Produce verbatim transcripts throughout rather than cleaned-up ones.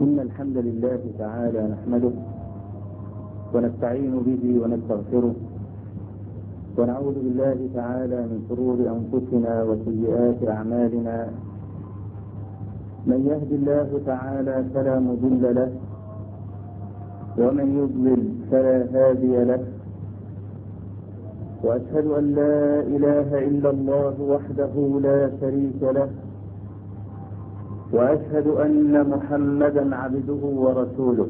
إن الحمد لله تعالى نحمده ونستعين به ونستغفره ونعوذ بالله تعالى من شرور أنفسنا وسيئات أعمالنا. من يهد الله تعالى فلا مضل له ومن يضلل فلا هادي له، وأشهد أن لا إله إلا الله وحده لا شريك له، وأشهد أن محمدا عبده ورسوله.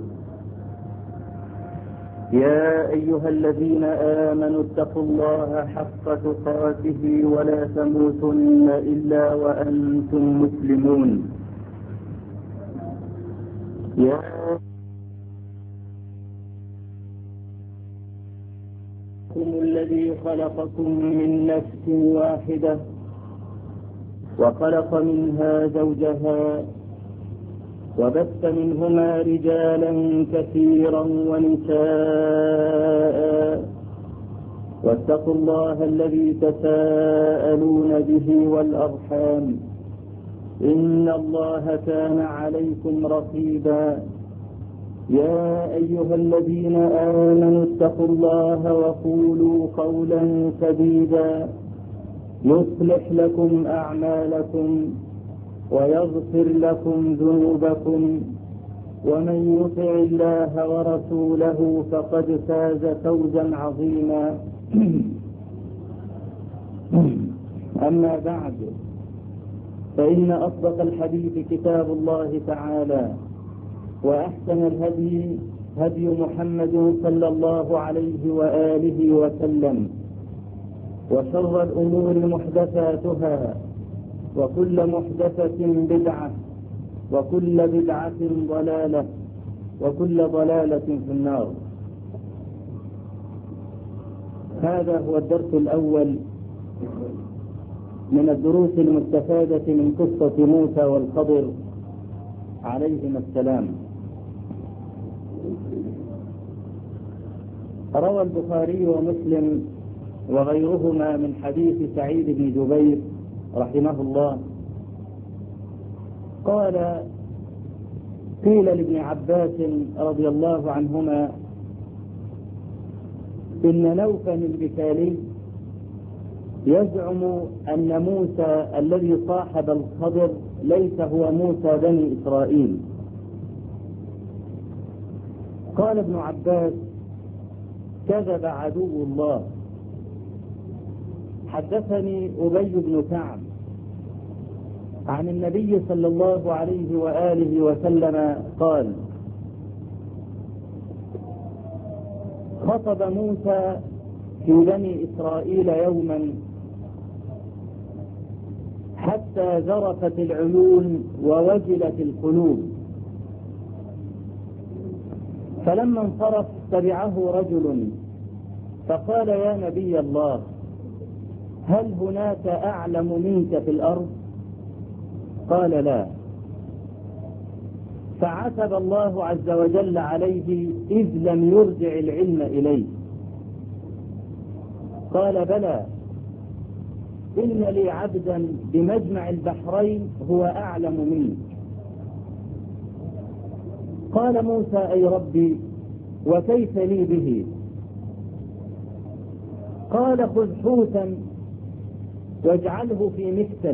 يا أيها الذين آمنوا اتقوا الله حق تقاته ولا تموتن إلا وأنتم مسلمون. يا الذي خلقكم من نفس واحدة وخلق منها زوجها وبث منهما رجالا كثيرا ونساء، واتقوا الله الذي تساءلون به والأرحام إن الله كان عليكم رقيبا. يا أيها الذين آمنوا اتقوا الله وقولوا قولا سديدا يصلح لكم أعمالكم ويغفر لكم ذنوبكم، ومن يطع الله ورسوله فقد فاز فوزا عظيما. أما بعد، فإن أصدق الحديث كتاب الله تعالى، وأحسن الهدي هدي محمد صلى الله عليه وآله وسلم، وشر الأمور محدثاتها، وكل محدثة بدعة، وكل بدعة ضلالة، وكل ضلالة في النار. هذا هو الدرس الأول من الدروس المستفادة من قصة موسى والخضر عليهما السلام. روى البخاري ومسلم وغيرهما من حديث سعيد بن جبير رحمه الله قال: قيل لابن عباس رضي الله عنهما إن نوفا البكالي يزعم أن موسى الذي صاحب الخضر ليس هو موسى بني إسرائيل. قال ابن عباس: كذب عدو الله. حدثني أبي بن كعب عن النبي صلى الله عليه وآله وسلم قال: خطب موسى في بني إسرائيل يوما حتى ذرفت العيون ووجلت القلوب، فلما انصرف تبعه رجل فقال: يا نبي الله، هل هناك أعلم منك في الأرض؟ قال: لا. فعتب الله عز وجل عليه إذ لم يرجع العلم إليه. قال: بلى، إن لي عبدا بمجمع البحرين هو أعلم منك. قال موسى: أي ربي، وكيف لي به؟ قال: خذ حوتا واجعله في مكتل.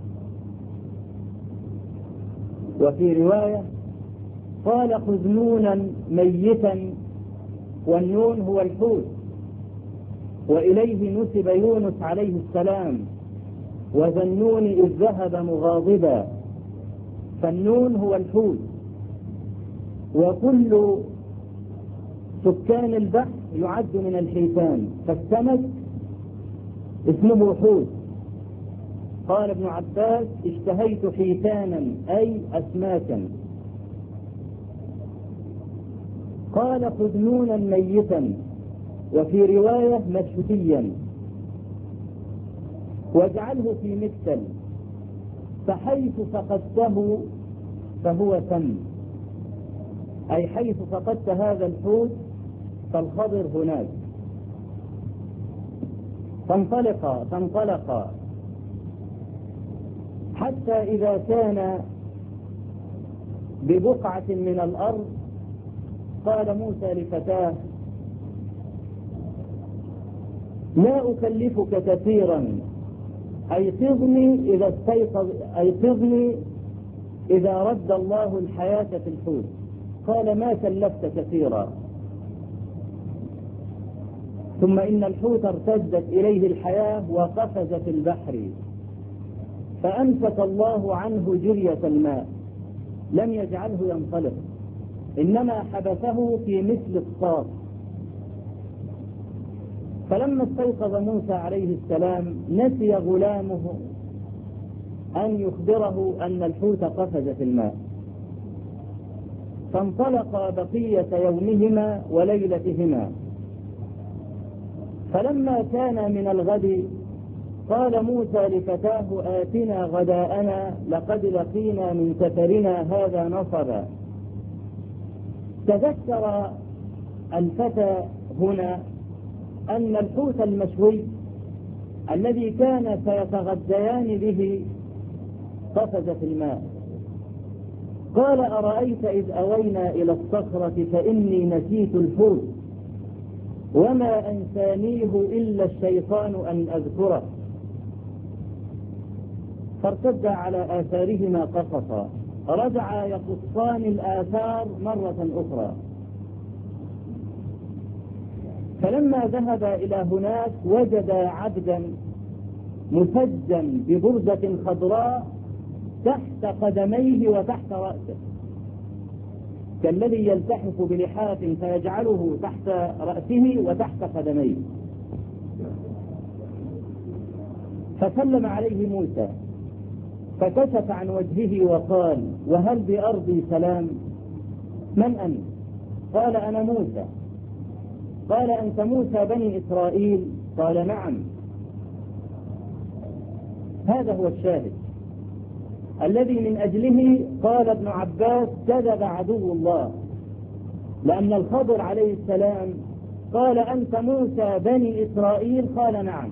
وفي رواية قال: خذ نونا ميتا، والنون هو الحوت، وإليه نسب يونس عليه السلام: وذا النون إذ ذهب مغاضبا. فالنون هو الحوت، وكل سكان البحر يعد من الحيتان، فالسمك اسمه حوت. قال ابن عباس: اشتهيت حيتانا أي أسماكا. قال: خذ نونا ميتا، وفي رواية مشهديا، واجعله في مكتل، فحيث فقدته فهو تم، أي حيث فقدت هذا الحوت فالخضر هناك. فانطلق فانطلق حتى إذا كان ببقعة من الأرض. قال موسى لفتاه: لا أكلفك كثيرا، أيقظني إذا استيقظ أيقظني إذا رد الله الحياة في الحوت. قال: ما كلفت كثيرا. ثم إن الحوت ارتدت إليه الحياة وقفز في البحر، فأمسك الله عنه جرية الماء، لم يجعله ينطلق، إنما حبسه في مثل الصاف. فلما استيقظ موسى عليه السلام نسي غلامه أن يخبره أن الحوت قفز في الماء، فانطلق بقية يومهما وليلتهما. فلما كان من الغد قال موسى لفتاه: آتنا غداءنا لقد لقينا من سفرنا هذا نصبا. تذكر الفتى هنا أن الحوت المشوي الذي كان سيتغديان به قفز في الماء. قال: أرأيت إذ أوينا إلى الصخرة فإني نسيت الحوت وما أنسانيه إلا الشيطان أن أذكره. فارتد على آثارهما قصصا، رجعا يقصان الآثار مرة أخرى. فلما ذهب إلى هناك وجد عبدا مسجا ببردة خضراء تحت قدميه وتحت رأسه، كالذي يلتحف بلحاف فيجعله تحت رأسه وتحت قدميه. فسلم عليه موسى فكشف عن وجهه وقال: وهل بأرضي سلام؟ من أنت؟ قال: أنا موسى. قال: أنت موسى بني إسرائيل؟ قال: نعم. هذا هو الشاهد الذي من أجله قال ابن عباس: كذب عدو الله، لأن الخضر عليه السلام قال: أنت موسى بني إسرائيل؟ قال: نعم.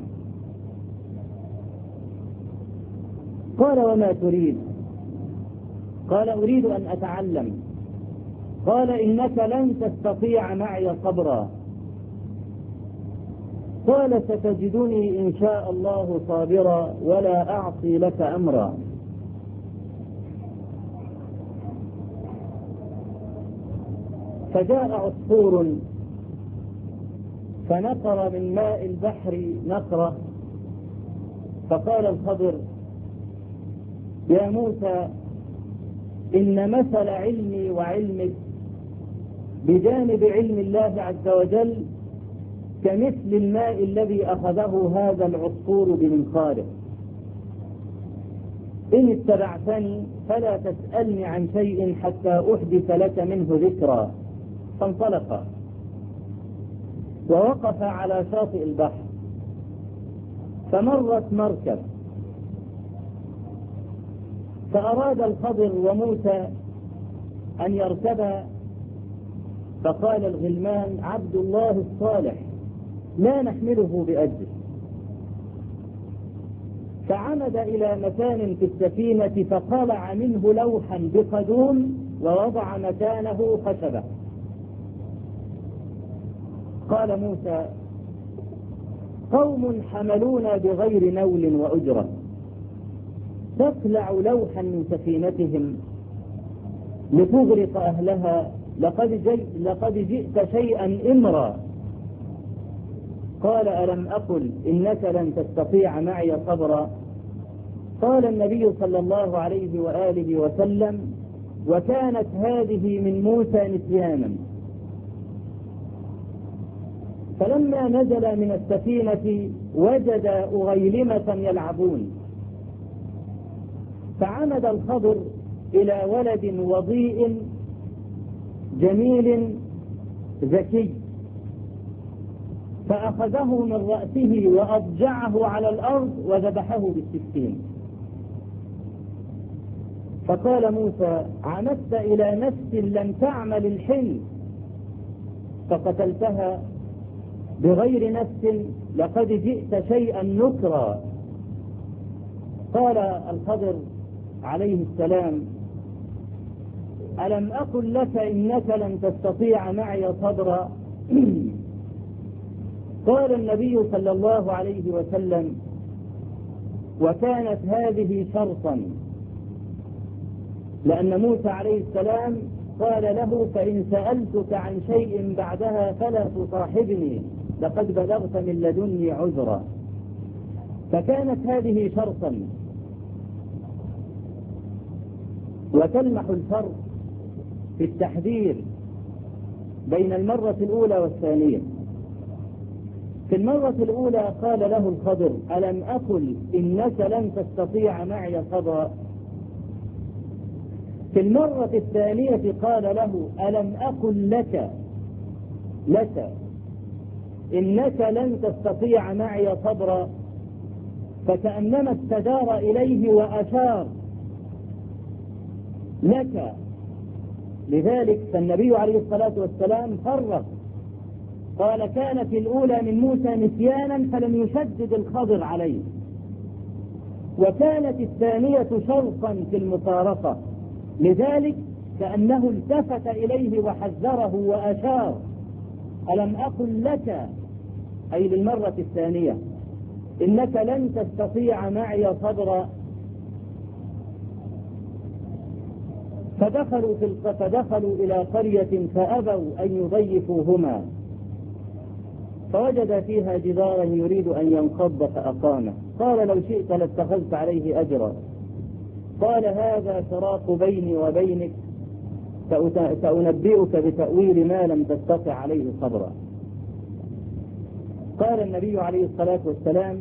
قال: وما تريد؟ قال: أريد أن أتعلم. قال: إنك لن تستطيع معي صبرا. قال: ستجدني إن شاء الله صابرا ولا أعصي لك أمرا. فجاء عصفور فنقر من ماء البحر نقرة، فقال الخضر: يا موسى، إن مثل علمي وعلمك بجانب علم الله عز وجل كمثل الماء الذي أخذه هذا العصفور بمنقاره. إن اتبعتني فلا تسألني عن شيء حتى أحدث لك منه ذكرا. فانطلقا ووقف على شاطئ البحر، فمرت مركب، فأراد الخضر وموسى أن يركبا، فقال الغلمان: عبد الله الصالح لا نحمله بأجر. فعمد إلى مكان في السفينة فقلع منه لوحا بقدوم ووضع مكانه خشبة. قال موسى: قوم حملونا بغير نول وأجرة، تقلع لوحا من سفينتهم لتغرق أهلها، لقد, جي لقد جئت شيئا إمرا. قال: ألم أقل إنك لن تستطيع معي صبرا؟ قال النبي صلى الله عليه وآله وسلم: وكانت هذه من موسى نسيانا. فلما نزل من السفينة وجد أغيلمة يلعبون، فعمد الخضر إلى ولد وضيء جميل ذكي، فأخذه من رأسه وأضجعه على الأرض وذبحه بالسكين. فقال موسى: عمدت إلى نفس لم تعمل الحل فقتلتها بغير نفس، لقد جئت شيئا نكرا. قال الخضر عليه السلام: ألم أقل لك إنك لن تستطيع معي صبرا؟ قال النبي صلى الله عليه وسلم: وكانت هذه شرطا، لأن موسى عليه السلام قال له: فإن سألتك عن شيء بعدها فلا تصاحبني لقد بلغت من لدني عذرا. فكانت هذه شرطا. وتلمح الفرق في التحذير بين المرة الأولى والثانية. في المرة الأولى قال له الخضر: ألم أقل إنك لن تستطيع معي صبرا؟ في المرة الثانية قال له: ألم أقل لك لك إنك لن تستطيع معي صبرا؟ فكأنما استدار إليه وأشار لك. لذلك فالنبي عليه الصلاة والسلام فرق، قال: كانت الأولى من موسى نسيانا فلم يشدد الخضر عليه، وكانت الثانية شرطا في المفارقة، لذلك كأنه التفت إليه وحذره وأشار: ألم أقل لك، أي للمرة الثانية، إنك لن تستطيع معي صبرا؟ فدخلوا, في فدخلوا إلى قرية فأبوا أن يضيفوهما، فوجد فيها جدارا يريد أن ينقض فأقامه. قال: لو شئت لاتخذت عليه أجرا. قال: هذا فراق بيني وبينك، سأنبئك بتأويل ما لم تستطع عليه صبرا. قال النبي عليه الصلاة والسلام: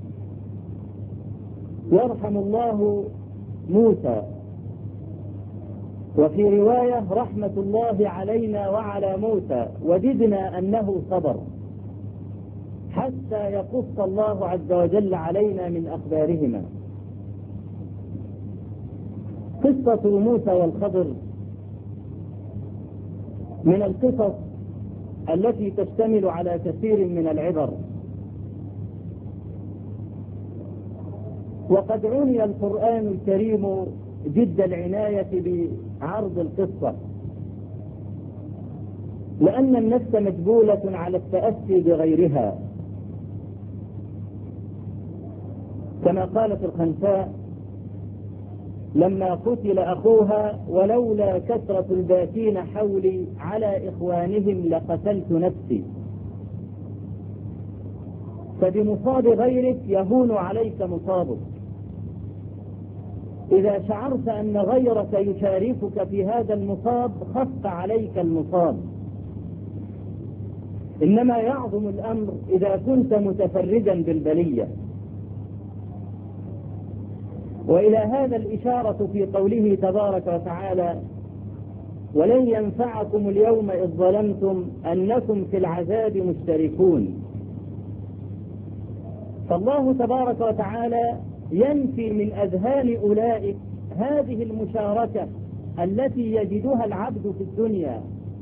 يرحم الله موسى، وفي رواية: رحمة الله علينا وعلى موسى، وددنا أنه صبر حتى يقص الله عز وجل علينا من أخبارهما. قصة موسى والخضر من القصص التي تشتمل على كثير من العبر، وقد عني القرآن الكريم جد العناية بعرض القصة، لأن النفس مجبولة على التأسي بغيرها، كما قالت الخنساء لما قتل أخوها: ولولا كثرة الباكين حولي على إخوانهم لقتلت نفسي. فبمصاب غيرك يهون عليك مصابك. إذا شعرت أن غيرك يشاركك في هذا المصاب خف عليك المصاب، إنما يعظم الأمر إذا كنت متفردا بالبلية. وإلى هذا الإشارة في قوله تبارك وتعالى: ولن ينفعكم اليوم إذ ظلمتم أنكم في العذاب مشتركون. فالله تبارك وتعالى ينفي من أذهان أولئك هذه المشاركة التي يجدها العبد في الدنيا،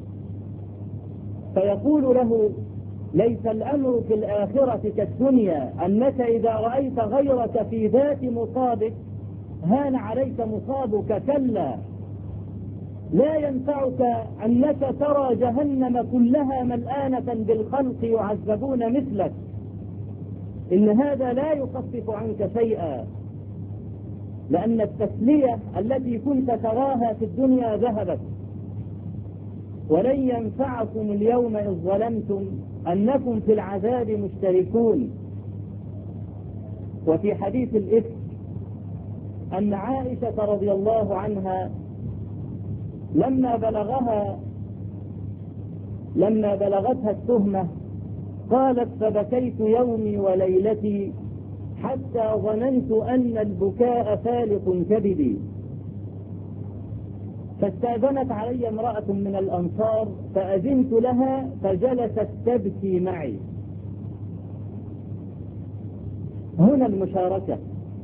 فيقول له: ليس الأمر في الآخرة كالدنيا، أنك إذا رأيت غيرك في ذات مصابك هان عليك مصابك. كلا، لا ينفعك أنك ترى جهنم كلها ملآنة بالخلق يعذبون مثلك، إن هذا لا يخفف عنك شيئا، لأن التسلية التي كنت تراها في الدنيا ذهبت. ولن ينفعكم اليوم إذ ظلمتم أنكم في العذاب مشتركون. وفي حديث الإفك أن عائشة رضي الله عنها لما بلغها لما بلغتها التهمة قالت: فبكيت يومي وليلتي حتى ظننت أن البكاء فالق كبدي. فاستأذنت علي امرأة من الأنصار فأذنت لها فجلست تبكي معي. هنا المشاركة،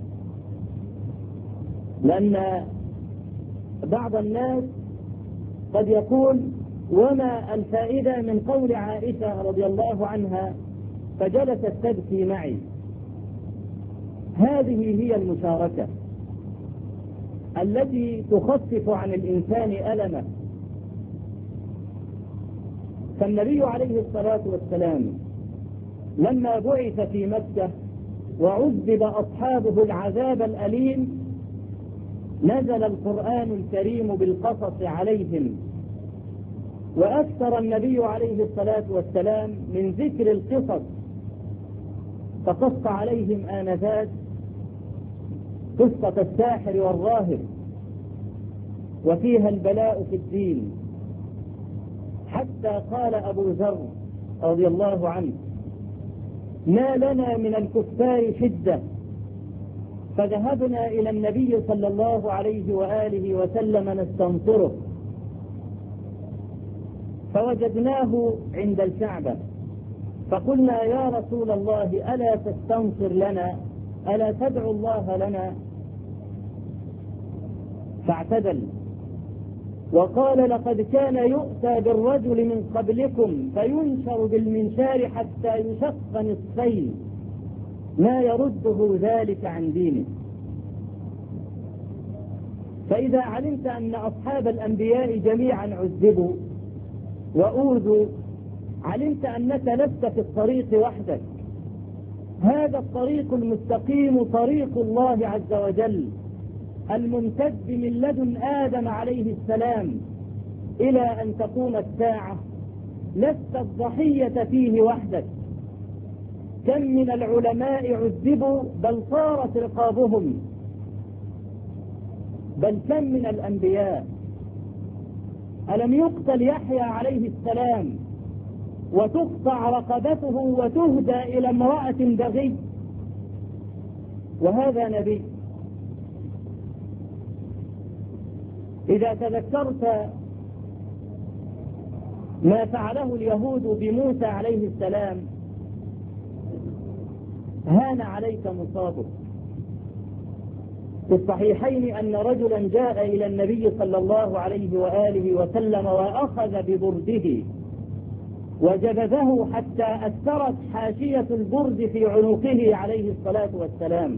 لأن بعض الناس قد يقول: وما الفائدة من قول عائشة رضي الله عنها فجلست تبكي معي؟ هذه هي المشاركة، التي تخفف عن الإنسان ألمه. فالنبي عليه الصلاة والسلام لما بعث في مكة وعذب أصحابه العذاب الأليم نزل القرآن الكريم بالقصص عليهم، وأكثر النبي عليه الصلاة والسلام من ذكر القصص، فقص عليهم آنذاك قصة الساحر والراهب وفيها البلاء في الدين، حتى قال أبو ذر رضي الله عنه: ما لنا من الكفار شدة، فذهبنا إلى النبي صلى الله عليه وآله وسلم نستنصره، فوجدناه عند الكعبة، فقلنا: يا رسول الله ألا تستنصر لنا، ألا تدعو الله لنا؟ فاعتدل وقال: لقد كان يؤتى بالرجل من قبلكم فينشر بالمنشار حتى يشق نصفين، ما يرده ذلك عن دينه. فإذا علمت أن أصحاب الأنبياء جميعا عذبوا وأوذوا، علمت أنك لست في الطريق وحدك، هذا الطريق المستقيم طريق الله عز وجل الممتد من لدن آدم عليه السلام إلى أن تقوم الساعة، لست الضحية فيه وحدك. كم من العلماء عذبوا بل طارت رقابهم، بل كم من الأنبياء. ألم يقتل يحيى عليه السلام وتقطع رقبته وتهدى إلى امرأة بغي، وهذا نبي. إذا تذكرت ما فعله اليهود بموسى عليه السلام هان عليك مصابه. في الصحيحين أن رجلا جاء إلى النبي صلى الله عليه وآله وسلم وأخذ ببرده وجبذه حتى أثرت حاشية البرد في عنقه عليه الصلاة والسلام،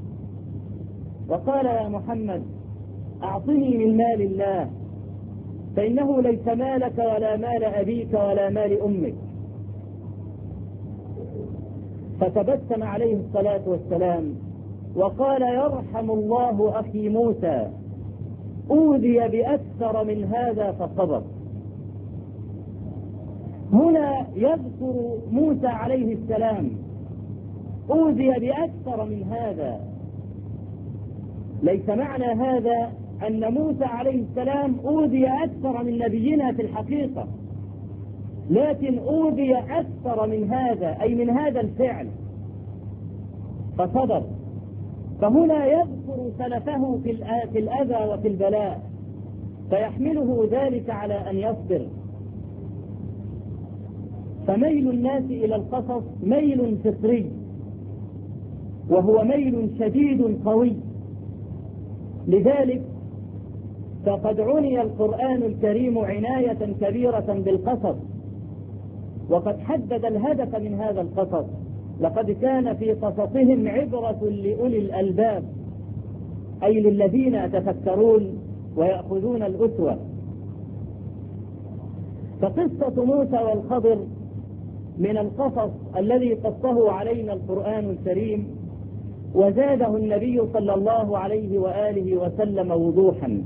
وقال: يا محمد أعطني من مال الله، فإنه ليس مالك ولا مال أبيك ولا مال أمك. فتبسم عليه الصلاة والسلام وقال: يرحم الله أخي موسى، أوذي بأكثر من هذا فصبر. هنا يذكر موسى عليه السلام أوذي بأكثر من هذا. ليس معنى هذا أن موسى عليه السلام أوذي أكثر من نبينا في الحقيقة، لكن أوذي أكثر من هذا، أي من هذا الفعل، فصبر. فهنا يذكر سلفه في الأذى وفي البلاء، فيحمله ذلك على أن يصبر. فميل الناس إلى القصص ميل فطري، وهو ميل شديد قوي. لذلك فقد عني القرآن الكريم عناية كبيرة بالقصص، وقد حدد الهدف من هذا القصص: لقد كان في قصصهم عبرة لأولي الألباب، أي للذين يتفكرون ويأخذون الأسوة. فقصة موسى والخضر من القصص الذي قصه علينا القرآن الكريم، وزاده النبي صلى الله عليه وآله وسلم وضوحا.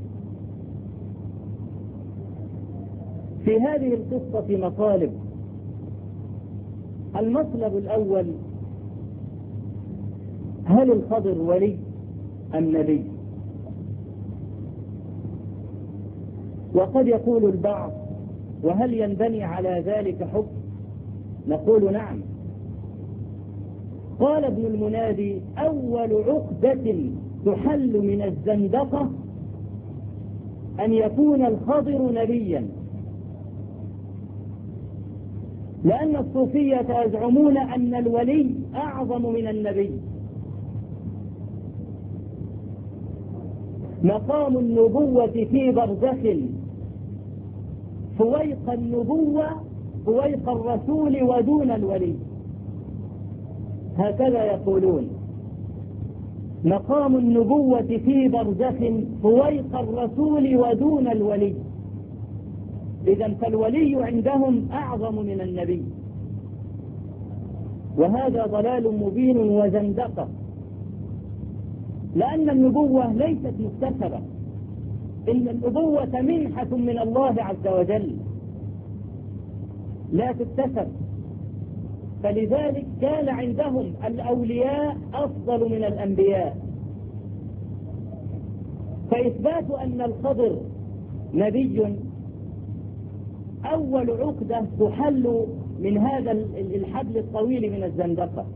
في هذه القصة مطالب. المطلب الأول: هل الخضر ولي أم نبي؟ وقد يقول البعض: وهل ينبني على ذلك حكم؟ نقول: نعم. قال ابن المنادي: أول عقدة تحل من الزندقة أن يكون الخضر نبيا، لأن الصوفية يزعمون أن الولي أعظم من النبي. مقام النبوة في برزخ فويق النبوة فويق الرسول ودون الولي، هكذا يقولون. مقام النبوة في برزخ فويق الرسول ودون الولي. إذا فالولي عندهم أعظم من النبي، وهذا ضلال مبين وزندقة، لأن النبوة ليست مكتسبة، إن النبوة منحة من الله عز وجل لا تكتسب. فلذلك كان عندهم الأولياء أفضل من الأنبياء. فإثبات أن الخضر نبي أول عقدة تحل من هذا الحبل الطويل من الزندقة.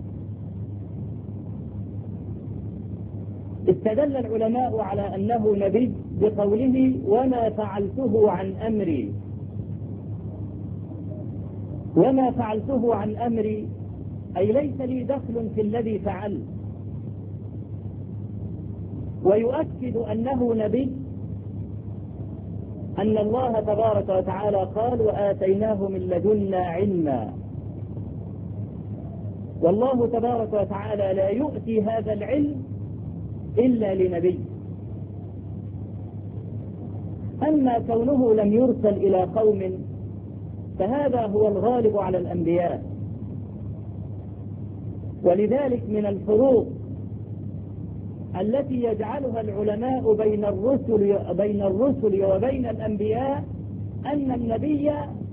استدل العلماء على أنه نبي بقوله وما فعلته عن أمري. وما فعلته عن أمري أي ليس لي دخل في الذي فعل. ويؤكد أنه نبي أن الله تبارك وتعالى قال وآتيناه من لدنا علما، والله تبارك وتعالى لا يؤتي هذا العلم إلا لنبي. أما كونه لم يرسل إلى قوم فهذا هو الغالب على الأنبياء. ولذلك من الفروق التي يجعلها العلماء بين الرسل بين الرسل وبين الأنبياء أن النبي